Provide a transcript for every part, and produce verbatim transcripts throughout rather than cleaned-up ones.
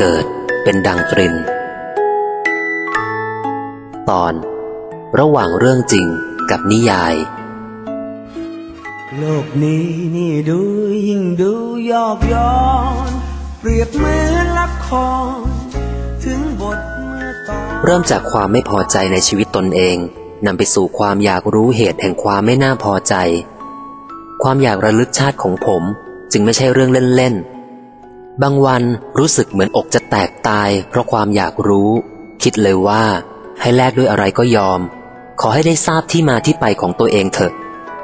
เกิดเป็นดังตรินตอนระหว่างเรื่องจริงกับนิยายโลกนี้นี่ดูยิ่งดูยอกย้อนเปรียบเหมือนละครถึงบทเมื่อตอนเริ่มจากความไม่พอใจในชีวิตตนเองนำไปสู่ความอยากรู้เหตุแห่งความไม่น่าพอใจความอยากระลึกชาติของผมจึงไม่ใช่เรื่องเล่นๆบางวันรู้สึกเหมือนอกจะแตกตายเพราะความอยากรู้คิดเลยว่าให้แลกด้วยอะไรก็ยอมขอให้ได้ทราบที่มาที่ไปของตัวเองเถอะ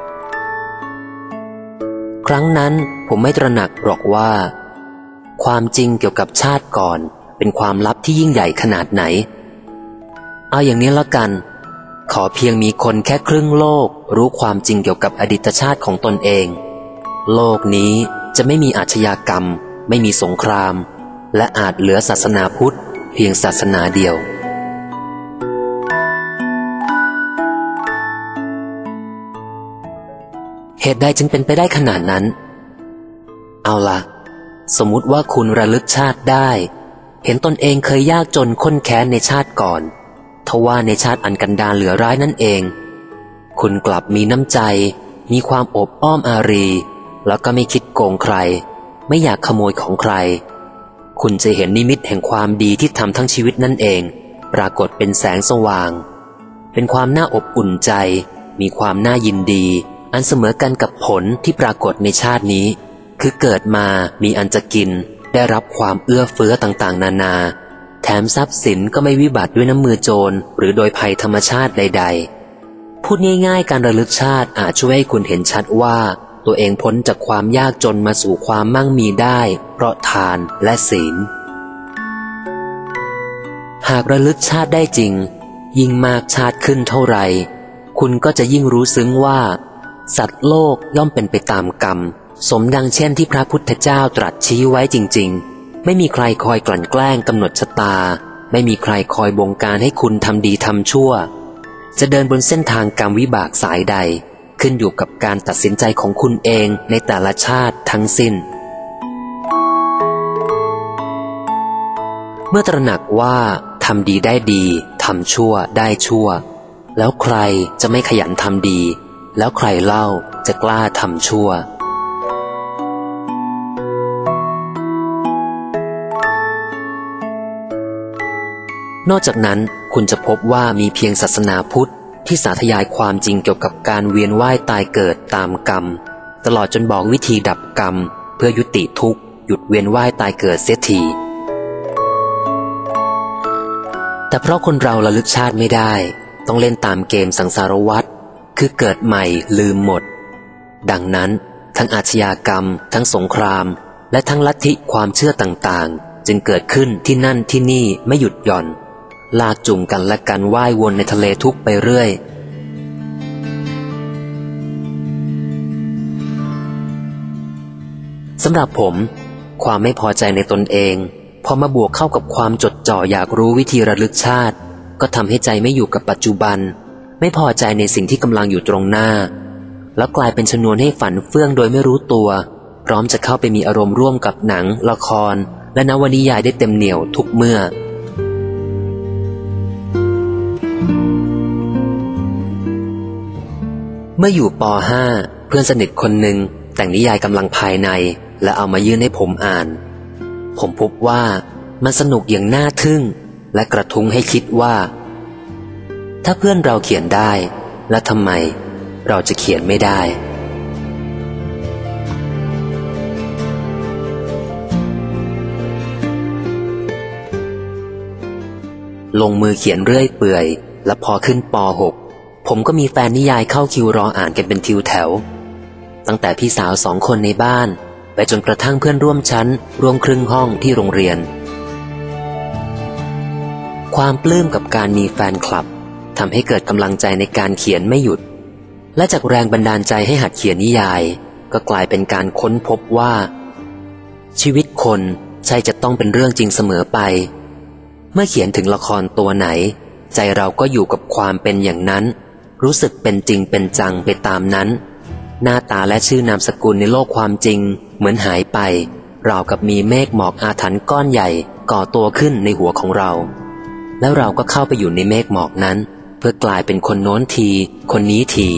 ครั้งนั้นผมไม่ตระหนักหรอกว่าความจริงเกี่ยวกับชาติก่อนเป็นความลับที่ยิ่งใหญ่ขนาดไหนเอาอย่างนี้ละกันขอเพียงมีคนแค่ครึ่งโลกรู้ความจริงเกี่ยวกับอดีตชาติของตนเองโลกนี้จะไม่มีอาชญากรรมไม่มีสงครามและอาจเหลือศาสนาพุทธเพียงศาสนาเดียวเหตุใดจึงเป็นไปได้ขนาดนั้นเอาล่ะสมมุติว่าคุณระลึกชาติได้เห็นตนเองเคยยากจนข้นแค้นในชาติก่อนทว่าในชาติอันกันดารเหลือร้ายนั่นเองคุณกลับมีน้ำใจมีความอบอ้อมอารีแล้วก็ไม่คิดโกงใครไม่อยากขโมยของใครคุณจะเห็นนิมิตแห่งความดีที่ทำทั้งชีวิตนั่นเองปรากฏเป็นแสงสว่างเป็นความน่าอบอุ่นใจมีความน่ายินดีอันเสมอกันกับผลที่ปรากฏในชาตินี้คือเกิดมามีอันจะกินได้รับความเอื้อเฟื้อต่างๆนานาแถมทรัพย์สินก็ไม่วิบัติด้วยน้ำมือโจรหรือโดยภัยธรรมชาติใดๆพูดง่ายๆการระลึกชาติอาจช่วยให้คุณเห็นชัดว่าตัวเองพ้นจากความยากจนมาสู่ความมั่งมีได้เพราะทานและศีลหากระลึกชาติได้จริงยิ่งมากชาติขึ้นเท่าไหร่คุณก็จะยิ่งรู้ซึ้งว่าสัตว์โลกย่อมเป็นไปตามกรรมสมดังเช่นที่พระพุทธเจ้าตรัสชี้ไว้จริงๆไม่มีใครคอยกลั่นแกล้งกำหนดชะตาไม่มีใครคอยบงการให้คุณทำดีทำชั่วจะเดินบนเส้นทางกรรมวิบากสายใดขึ้นอยู่กับการตัดสินใจของคุณเองในแต่ละชาติทั้งสิ้นเมื่อตระหนักว่าทำดีได้ดีทำชั่วได้ชั่วแล้วใครจะไม่ขยันทำดีแล้วใครเล่าจะกล้าทำชั่วนอกจากนั้นคุณจะพบว่ามีเพียงศาสนาพุทธที่สาธยายความจริงเกี่ยวกับการเวียนว่ายตายเกิดตามกรรมตลอดจนบอกวิธีดับกรรมเพื่อยุติทุกข์หยุดเวียนว่ายตายเกิดเสียทีแต่เพราะคนเราระลึกชาติไม่ได้ต้องเล่นตามเกมสังสารวัฏคือเกิดใหม่ลืมหมดดังนั้นทั้งอาชญากรรมทั้งสงครามและทั้งลัทธิความเชื่อต่างๆจึงเกิดขึ้นที่นั่นที่นี่ไม่หยุดหย่อนลากจูงกันและกันว่ายวนในทะเลทุกข์ไปเรื่อยสำหรับผมความไม่พอใจในตนเองพอมาบวกเข้ากับความจดจ่ออยากรู้วิธีระลึกชาติก็ทำให้ใจไม่อยู่กับปัจจุบันไม่พอใจในสิ่งที่กำลังอยู่ตรงหน้าแล้วกลายเป็นชนวนให้ฝันเฟื่องโดยไม่รู้ตัวพร้อมจะเข้าไปมีอารมณ์ร่วมกับหนังละครและนวนิยายได้เต็มเหนี่ยวทุกเมื่อเมื่ออยู่ป .ห้า เพื่อนสนิทคนหนึ่งแต่งนิยายกำลังภายในและเอามายื่นให้ผมอ่านผมพบว่ามันสนุกอย่างน่าทึ่งและกระทุ้งให้คิดว่าถ้าเพื่อนเราเขียนได้แล้วทำไมเราจะเขียนไม่ได้ลงมือเขียนเรื่อยเปื่อยและพอขึ้นป .หกผมก็มีแฟนนิยายเข้าคิวรออ่านกันเป็นทิวแถวตั้งแต่พี่สาวสองคนในบ้านไปจนกระทั่งเพื่อนร่วมชั้นร่วมครึ่งห้องที่โรงเรียนความปลื้มกับการมีแฟนคลับทำให้เกิดกำลังใจในการเขียนไม่หยุดและจากแรงบันดาลใจให้หัดเขียนนิยายก็กลายเป็นการค้นพบว่าชีวิตคนใช่จะต้องเป็นเรื่องจริงเสมอไปเมื่อเขียนถึงละครตัวไหนใจเราก็อยู่กับความเป็นอย่างนั้นรู้สึกเป็นจริงเป็นจังไปตามนั้นหน้าตาและชื่อนามสกุลในโลกความจริงเหมือนหายไปราวกับมีเมฆหมอกอาถรรพ์ก้อนใหญ่ก่อตัวขึ้นในหัวของเราแล้วเราก็เข้าไปอยู่ในเมฆหมอกนั้นเพื่อกลายเป็นคนโน้นทีคนนี้ที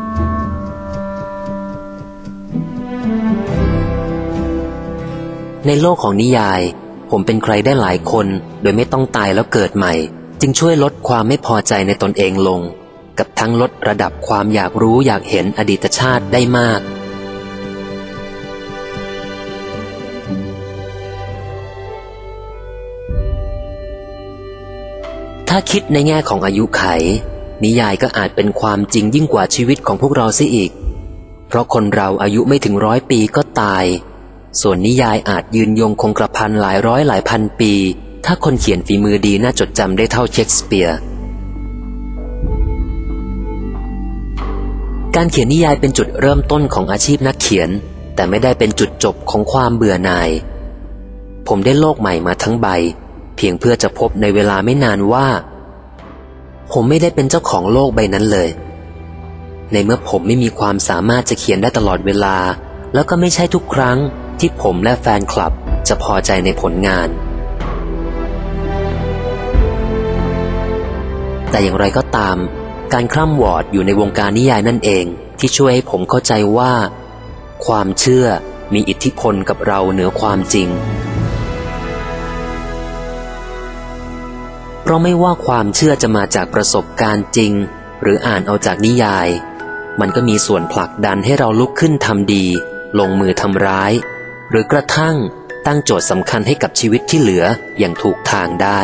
ในโลกของนิยายผมเป็นใครได้หลายคนโดยไม่ต้องตายแล้วเกิดใหม่จึงช่วยลดความไม่พอใจในตนเองลงกับทั้งลดระดับความอยากรู้อยากเห็นอดีตชาติได้มากถ้าคิดในแง่ของอายุไขนิยายก็อาจเป็นความจริงยิ่งกว่าชีวิตของพวกเราเสียอีกเพราะคนเราอายุไม่ถึงร้อยปีก็ตายส่วนนิยายอาจยืนยงคงกระพันหลายร้อยหลายพันปีถ้าคนเขียนฝีมือดีน่าจดจำได้เท่าเชคสเปียร์การเขียนนิยายเป็นจุดเริ่มต้นของอาชีพนักเขียนแต่ไม่ได้เป็นจุดจบของความเบื่อหน่ายผมได้โลกใหม่มาทั้งใบเพียงเพื่อจะพบในเวลาไม่นานว่าผมไม่ได้เป็นเจ้าของโลกใบนั้นเลยในเมื่อผมไม่มีความสามารถจะเขียนได้ตลอดเวลาแล้วก็ไม่ใช่ทุกครั้งที่ผมและแฟนคลับจะพอใจในผลงานแต่อย่างไรก็ตามการคร่ำวอร์ดอยู่ในวงการนิยายนั่นเองที่ช่วยให้ผมเข้าใจว่าความเชื่อมีอิทธิพลกับเราเหนือความจริงเพราะไม่ว่าความเชื่อจะมาจากประสบการณ์จริงหรืออ่านเอาจากนิยายมันก็มีส่วนผลักดันให้เราลุกขึ้นทำดีลงมือทำร้ายหรือกระทั่งตั้งโจทย์สำคัญให้กับชีวิตที่เหลืออย่างถูกทางได้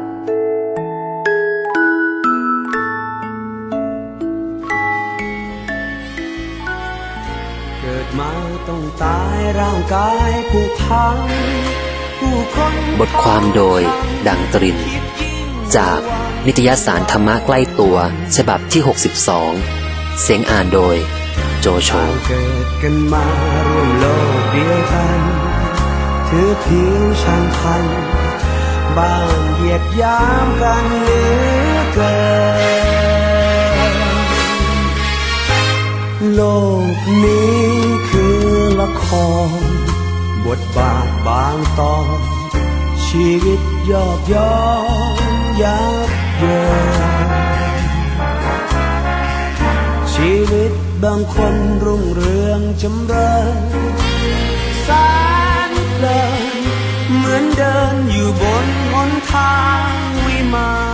เกิดมาต้องตายร่างกายผู้พังผู้คนบทความโดยดังตรินจากนิตยสารธรรมะใกล้ตัวฉบับที่หกสิบสองเสียงอ่านโดยโจโฉเกิดกันมาร่วมโลกเดียวกันถือผิวช่างพันบ้างเหยียดยามกันเหลือเกินโลกนี้คือละครบทบาทบางตอนชีวิตยอกย้อนยับเยินชีวิตบางคนรุ่งเรืองจำเริญแสนเพลินเหมือนเดินอยู่บนหนทางวิมาน